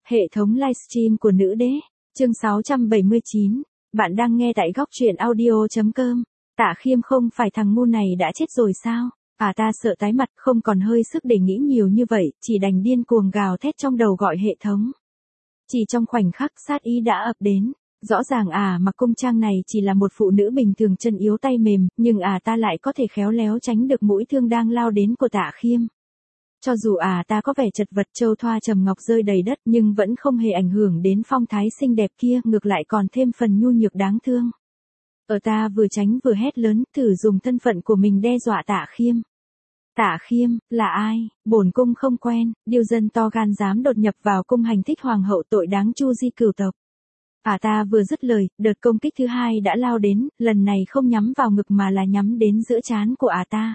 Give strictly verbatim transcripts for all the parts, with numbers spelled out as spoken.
Hệ thống livestream của nữ đế, chương sáu trăm bảy mươi chín. Bạn đang nghe tại góc truyện audio.com. Tạ Khiêm không phải thằng ngu này đã chết rồi sao? À ta sợ tái mặt, không còn hơi sức để nghĩ nhiều như vậy, chỉ đành điên cuồng gào thét trong đầu gọi hệ thống. Chỉ trong khoảnh khắc sát ý đã ập đến. Rõ ràng à mặc cung trang này chỉ là một phụ nữ bình thường chân yếu tay mềm, nhưng à ta lại có thể khéo léo tránh được mũi thương đang lao đến của Tạ Khiêm. Cho dù à ta có vẻ chật vật châu thoa trầm ngọc rơi đầy đất nhưng vẫn không hề ảnh hưởng đến phong thái xinh đẹp kia, ngược lại còn thêm phần nhu nhược đáng thương. Ở ta vừa tránh vừa hét lớn, thử dùng thân phận của mình đe dọa Tạ Khiêm. Tạ Khiêm, là ai? Bổn cung không quen, điều dân to gan dám đột nhập vào cung hành thích hoàng hậu, tội đáng chu di cửu tộc. À ta vừa dứt lời, đợt công kích thứ hai đã lao đến, lần này không nhắm vào ngực mà là nhắm đến giữa trán của à ta.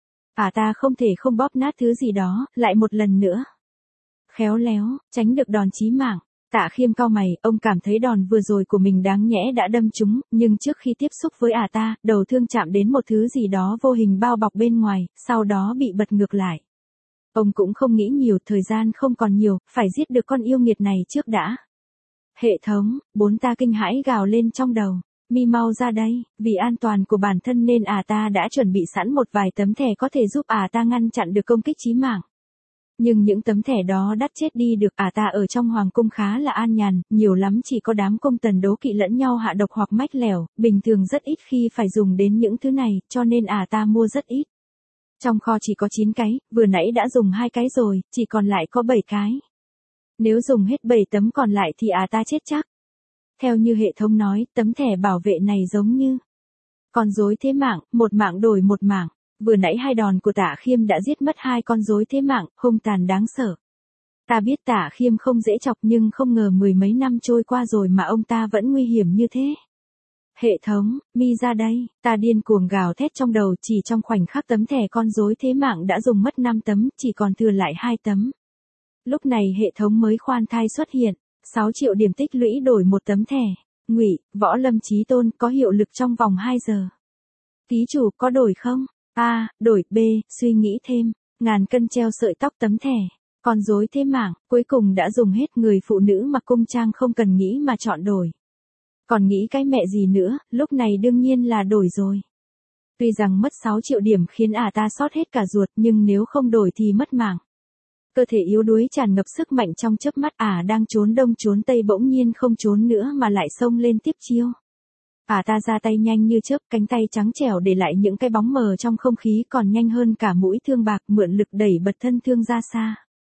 À ta không thể không bóp nát thứ gì đó, lại một lần nữa. Khéo léo, tránh được đòn chí mạng. Tạ Khiêm cau mày, ông cảm thấy đòn vừa rồi của mình đáng nhẽ đã đâm trúng, nhưng trước khi tiếp xúc với à ta, đầu thương chạm đến một thứ gì đó vô hình bao bọc bên ngoài, sau đó bị bật ngược lại. Ông cũng không nghĩ nhiều, thời gian không còn nhiều, phải giết được con yêu nghiệt này trước đã. Hệ thống, bốn ta kinh hãi gào lên trong đầu. Mi mau ra đây, vì an toàn của bản thân nên à ta đã chuẩn bị sẵn một vài tấm thẻ có thể giúp à ta ngăn chặn được công kích chí mạng. Nhưng những tấm thẻ đó đắt chết đi được, à ta ở trong hoàng cung khá là an nhàn, nhiều lắm chỉ có đám công tần đố kỵ lẫn nhau hạ độc hoặc mách lẻo, bình thường rất ít khi phải dùng đến những thứ này, cho nên à ta mua rất ít. Trong kho chỉ có chín cái, vừa nãy đã dùng hai cái rồi, chỉ còn lại có bảy cái. Nếu dùng hết bảy tấm còn lại thì à ta chết chắc. Theo như hệ thống nói, tấm thẻ bảo vệ này giống như con rối thế mạng, một mạng đổi một mạng. Vừa nãy hai đòn của Tạ Khiêm đã giết mất hai con rối thế mạng, hung tàn đáng sợ. Ta biết Tạ Khiêm không dễ chọc nhưng không ngờ mười mấy năm trôi qua rồi mà ông ta vẫn nguy hiểm như thế. Hệ thống, mi ra đây, ta điên cuồng gào thét trong đầu, chỉ trong khoảnh khắc tấm thẻ con rối thế mạng đã dùng mất năm tấm, chỉ còn thừa lại hai tấm. Lúc này hệ thống mới khoan thai xuất hiện. sáu triệu điểm tích lũy đổi một tấm thẻ. Ngụy, Võ Lâm Chí Tôn, có hiệu lực trong vòng hai giờ. Ký chủ, có đổi không? A, đổi. B, suy nghĩ thêm. Ngàn cân treo sợi tóc tấm thẻ. Con rối thế mạng, cuối cùng đã dùng hết, người phụ nữ mặc cung trang không cần nghĩ mà chọn đổi. Còn nghĩ cái mẹ gì nữa, lúc này đương nhiên là đổi rồi. Tuy rằng mất sáu triệu điểm khiến ả ta sót hết cả ruột, nhưng nếu không đổi thì mất mạng. Cơ thể yếu đuối tràn ngập sức mạnh trong chớp mắt, ả à đang trốn đông trốn tây bỗng nhiên không trốn nữa mà lại xông lên tiếp chiêu. Ả à ta ra tay nhanh như chớp, cánh tay trắng trẻo để lại những cái bóng mờ trong không khí, còn nhanh hơn cả mũi thương bạc, mượn lực đẩy bật thân thương ra xa.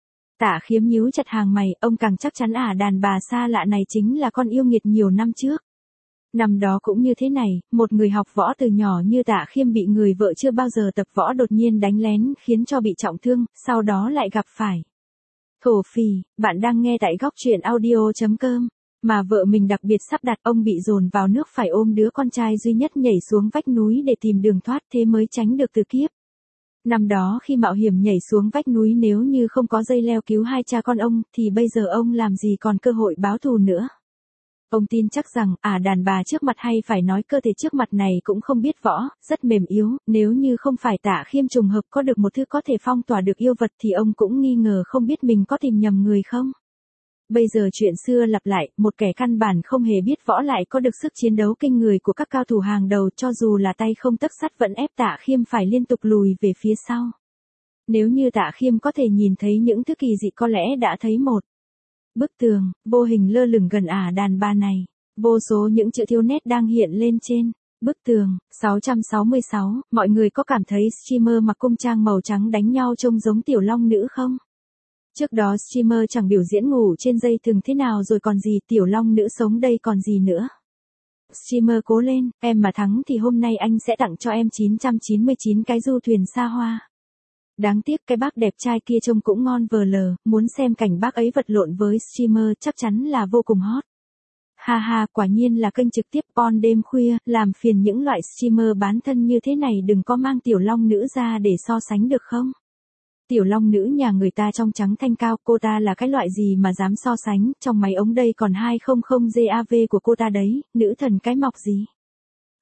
Tạ Khiêm nhíu chặt hàng mày, ông càng chắc chắn ả à đàn bà xa lạ này chính là con yêu nghiệt nhiều năm trước. Năm đó cũng như thế này, một người học võ từ nhỏ như Tạ Khiêm bị người vợ chưa bao giờ tập võ đột nhiên đánh lén khiến cho bị trọng thương, sau đó lại gặp phải. Thổ phỉ, bạn đang nghe tại góc truyện audio.com. Mà vợ mình đặc biệt sắp đặt, ông bị dồn vào nước phải ôm đứa con trai duy nhất nhảy xuống vách núi để tìm đường thoát, thế mới tránh được từ kiếp. Năm đó khi mạo hiểm nhảy xuống vách núi, nếu như không có dây leo cứu hai cha con ông, thì bây giờ ông làm gì còn cơ hội báo thù nữa. Ông tin chắc rằng, à đàn bà trước mặt hay phải nói cơ thể trước mặt này cũng không biết võ, rất mềm yếu, nếu như không phải Tạ Khiêm trùng hợp có được một thứ có thể phong tỏa được yêu vật thì ông cũng nghi ngờ không biết mình có tìm nhầm người không. Bây giờ chuyện xưa lặp lại, một kẻ căn bản không hề biết võ lại có được sức chiến đấu kinh người của các cao thủ hàng đầu, cho dù là tay không tấc sắt vẫn ép Tạ Khiêm phải liên tục lùi về phía sau. Nếu như Tạ Khiêm có thể nhìn thấy những thứ kỳ dị có lẽ đã thấy một bức tường, vô hình lơ lửng gần ả đàn bà này. Vô số những chữ thiếu nét đang hiện lên trên bức tường. sáu trăm sáu mươi sáu, mọi người có cảm thấy streamer mặc cung trang màu trắng đánh nhau trông giống tiểu long nữ không? Trước đó streamer chẳng biểu diễn ngủ trên dây thừng thế nào rồi còn gì, tiểu long nữ sống đây còn gì nữa. Streamer cố lên, em mà thắng thì hôm nay anh sẽ tặng cho em chín trăm chín mươi chín cái du thuyền xa hoa. Đáng tiếc cái bác đẹp trai kia trông cũng ngon vờ lờ, muốn xem cảnh bác ấy vật lộn với streamer chắc chắn là vô cùng hot. Ha ha, quả nhiên là kênh trực tiếp on đêm khuya, làm phiền những loại streamer bán thân như thế này đừng có mang tiểu long nữ ra để so sánh được không? Tiểu long nữ nhà người ta trong trắng thanh cao, cô ta là cái loại gì mà dám so sánh, trong máy ống đây còn hai trăm gigabyte của cô ta đấy, nữ thần cái mọc gì.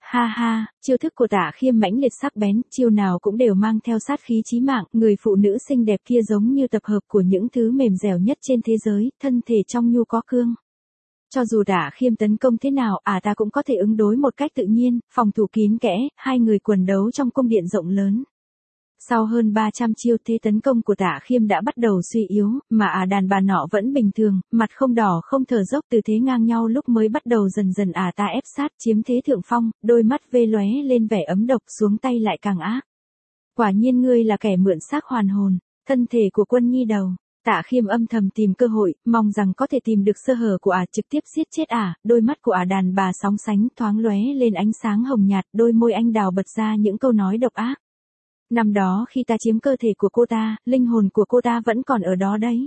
Ha ha, chiêu thức của Tạ Khiêm mãnh liệt sắc bén, chiêu nào cũng đều mang theo sát khí chí mạng, người phụ nữ xinh đẹp kia giống như tập hợp của những thứ mềm dẻo nhất trên thế giới, thân thể trong nhu có cương. Cho dù Tạ Khiêm tấn công thế nào, à ta cũng có thể ứng đối một cách tự nhiên, phòng thủ kín kẽ, hai người quần đấu trong cung điện rộng lớn. Sau hơn ba trăm chiêu thế tấn công của Tạ Khiêm đã bắt đầu suy yếu, mà à đàn bà nọ vẫn bình thường, mặt không đỏ không thở dốc từ thế ngang nhau lúc mới bắt đầu dần dần à ta ép sát chiếm thế thượng phong, đôi mắt vê lóe lên vẻ ấm độc xuống tay lại càng ác. Quả nhiên ngươi là kẻ mượn xác hoàn hồn, thân thể của Quân Nhi đầu. Tạ Khiêm âm thầm tìm cơ hội, mong rằng có thể tìm được sơ hở của ả trực tiếp giết chết ả, đôi mắt của ả đàn bà sóng sánh thoáng lóe lên ánh sáng hồng nhạt, đôi môi anh đào bật ra những câu nói độc ác. Năm đó khi ta chiếm cơ thể của cô ta, linh hồn của cô ta vẫn còn ở đó đấy.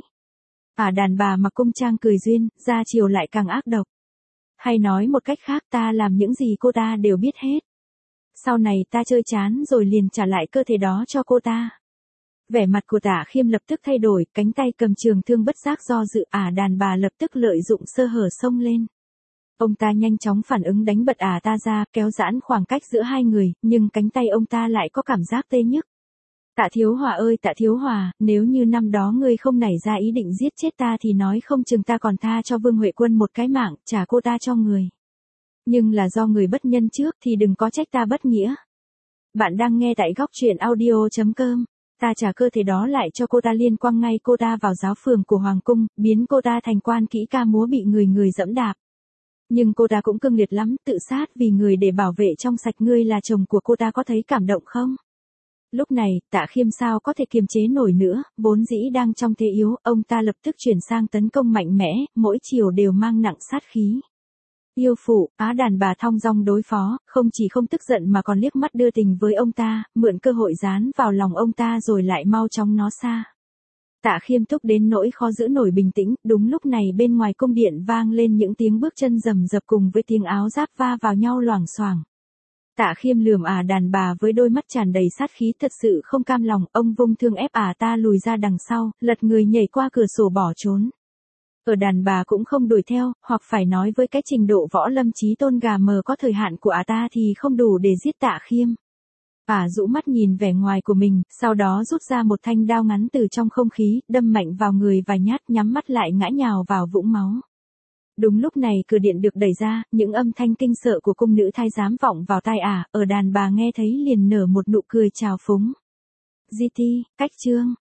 Ả đàn bà mặc cung trang cười duyên, ra chiều lại càng ác độc. Hay nói một cách khác ta làm những gì cô ta đều biết hết. Sau này ta chơi chán rồi liền trả lại cơ thể đó cho cô ta. Vẻ mặt của Tạ Khiêm lập tức thay đổi, cánh tay cầm trường thương bất giác do dự, ả đàn bà lập tức lợi dụng sơ hở xông lên. Ông ta nhanh chóng phản ứng đánh bật ả ta ra, kéo giãn khoảng cách giữa hai người, nhưng cánh tay ông ta lại có cảm giác tê nhức. Tạ Thiếu Hòa ơi Tạ Thiếu Hòa, nếu như năm đó ngươi không nảy ra ý định giết chết ta thì nói không chừng ta còn tha cho Vương Huệ Quân một cái mạng, trả cô ta cho người. Nhưng là do người bất nhân trước thì đừng có trách ta bất nghĩa. Bạn đang nghe tại góc truyện audio chấm com. Ta trả cơ thể đó lại cho cô ta, liên quăng ngay cô ta vào giáo phường của Hoàng Cung, biến cô ta thành quan kỹ ca múa bị người người dẫm đạp. Nhưng cô ta cũng cương liệt lắm, tự sát vì người để bảo vệ trong sạch. Ngươi là chồng của cô ta có thấy cảm động không? Lúc này, Tạ Khiêm sao có thể kiềm chế nổi nữa, vốn dĩ đang trong thế yếu, ông ta lập tức chuyển sang tấn công mạnh mẽ, mỗi chiều đều mang nặng sát khí. Yêu phụ, á đàn bà thong dong đối phó, không chỉ không tức giận mà còn liếc mắt đưa tình với ông ta, mượn cơ hội dán vào lòng ông ta rồi lại mau chóng nó xa. Tạ Khiêm thúc đến nỗi khó giữ nổi bình tĩnh, đúng lúc này bên ngoài cung điện vang lên những tiếng bước chân rầm rập cùng với tiếng áo giáp va vào nhau loảng xoảng. Tạ Khiêm lườm ả đàn bà với đôi mắt tràn đầy sát khí, thật sự không cam lòng, ông vung thương ép ả ta lùi ra đằng sau, lật người nhảy qua cửa sổ bỏ trốn. Ở đàn bà cũng không đuổi theo, hoặc phải nói với cái trình độ võ lâm chí tôn gà mờ có thời hạn của ả ta thì không đủ để giết Tạ Khiêm. Ả rũ mắt nhìn vẻ ngoài của mình, sau đó rút ra một thanh đao ngắn từ trong không khí, đâm mạnh vào người vài nhát, nhắm mắt lại ngã nhào vào vũng máu. Đúng lúc này cửa điện được đẩy ra, những âm thanh kinh sợ của cung nữ thái giám vọng vào tai ả, ở đàn bà nghe thấy liền nở một nụ cười trào phúng. Di ti, cách chương.